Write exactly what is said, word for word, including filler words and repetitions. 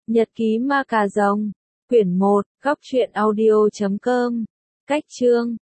Nhật ký ma cà rồng, quyển một, góc truyện audio chấm com, cách chương